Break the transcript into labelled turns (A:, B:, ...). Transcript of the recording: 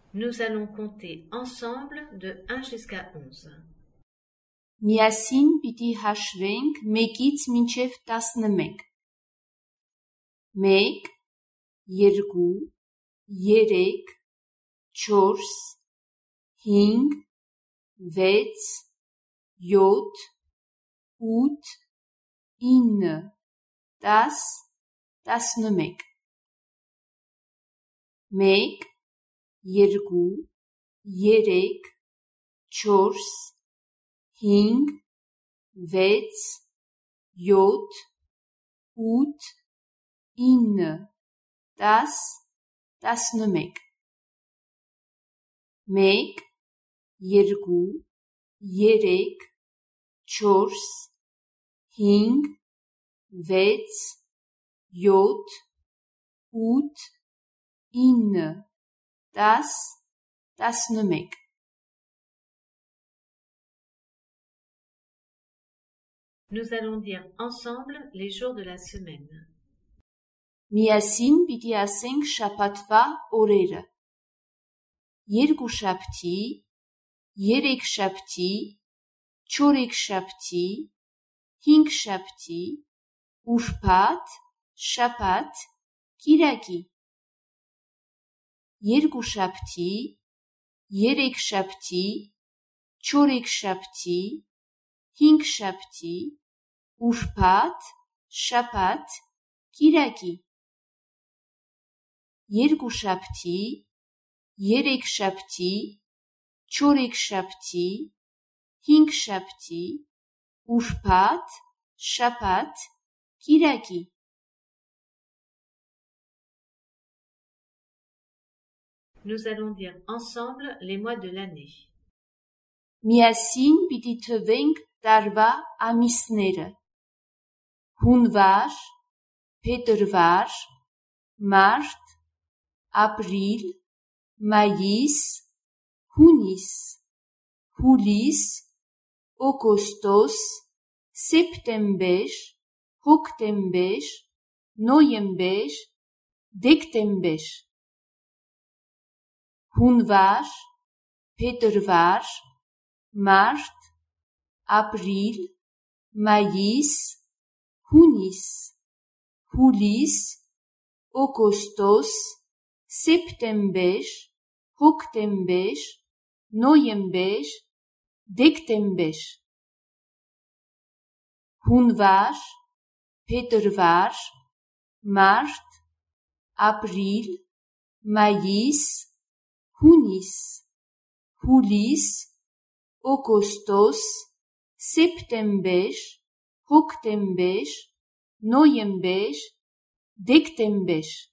A: Nous allons compter ensemble de 1 jusqu'à 11.
B: Միասին պիտի հաշվենք 1-ից մինչև 11. 1, 2, 3, 4, 5, 6, 7, 8, 9, 10, 11. 1, 2, 3, 4, 5, 6, 7, 8, 9, 10, 11. 1, 2, 3, 4, 5, 6, 7, 8, 9, 10, 11.
A: Nous allons dire ensemble les jours de la semaine.
B: Միասին պիտի ասենք շաբաթվա օրերը. Երկուշաբթի, երեքշաբթի, չորեքշաբթի, հինգշաբթի, ուրբաթ, շաբաթ, կիրակի. Երկուշաբթի, երեքշաբթի, չորեքշաբթի, հինգշաբթի, ուրբաթ, շաբաթ, կիրակի. Երկուշաբթի, երեքշաբթի, չորեքշաբթի, հինգշաբթի, ուրբաթ, շաբաթ, կիրակի.
A: Nous allons dire ensemble les mois de l'année.
B: Միասին պիտի թվենք տարվա ամիսները. հունվար, փետրվար, մարտ, ապրիլ, մայիս, հունիս, հուլիս, օգոստոս, սեպտեմբեր, հոկտեմբեր, նոյեմբեր, դեկտեմբեր. հունվար, փետրվար, մարտ, ապրիլ, մայիս, հունիս, հուլիս, օգոստոս, սեպտեմբեր, հոկտեմբեր, նոյեմբեր, դեկտեմբեր. հունվար, փետրվար, մարտ, ապրիլ, մայիս, հունիս, հուլիս, օգոստոս, սեպտեմբեր, հոկտեմբեր, նոյեմբեր, դեկտեմբեր.